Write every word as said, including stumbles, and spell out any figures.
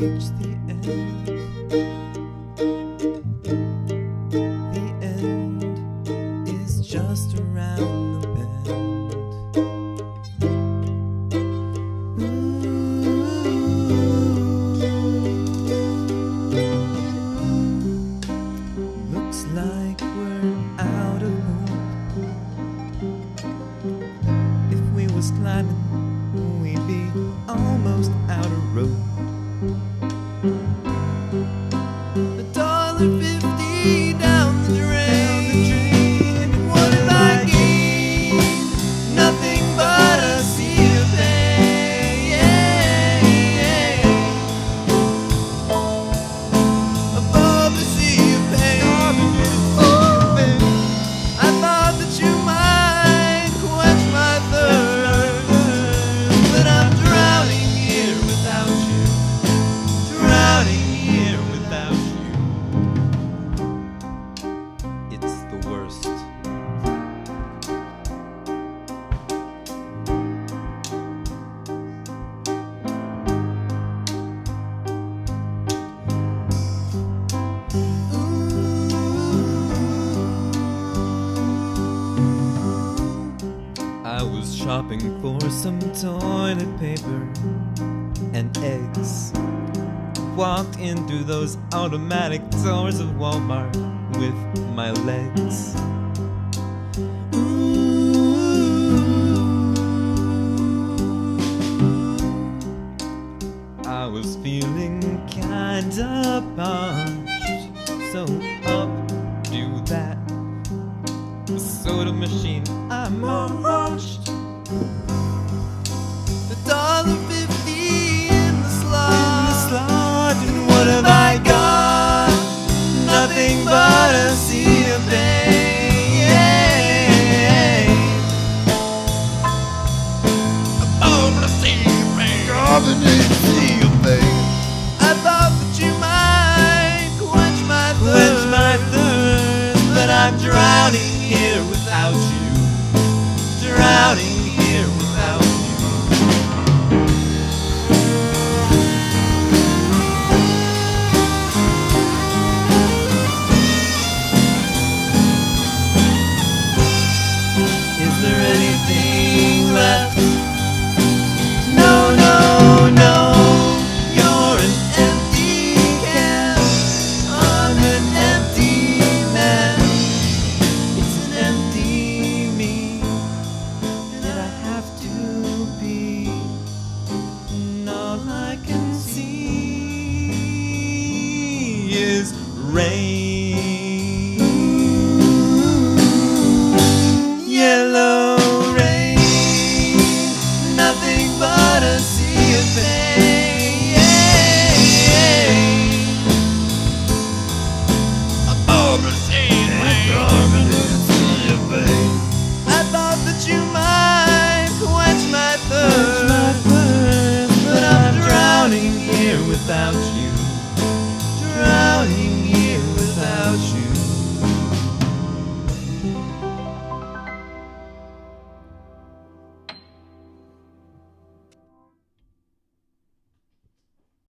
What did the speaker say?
reached the end. The end is just around the bend. Ooh. Looks like we're out of hope. If we was climbing, we'd be almost out of rope. A dollar fifty down the drain. What did I gain? Nothing but a sea of pain. Above the sea of pain. I thought that you might quench my thirst, but I'm drowning here without you. Drowning here without you. It's the worst. I was shopping for some toilet paper and eggs. Walked in through those automatic doors of Walmart with my legs. I was feeling kinda parched, so up to that soda machine I marched. A dollar fifty in the slot, in the slot, and what have I got? Nothing but a sea of pain. Above the sea of pain, above the sea of pain.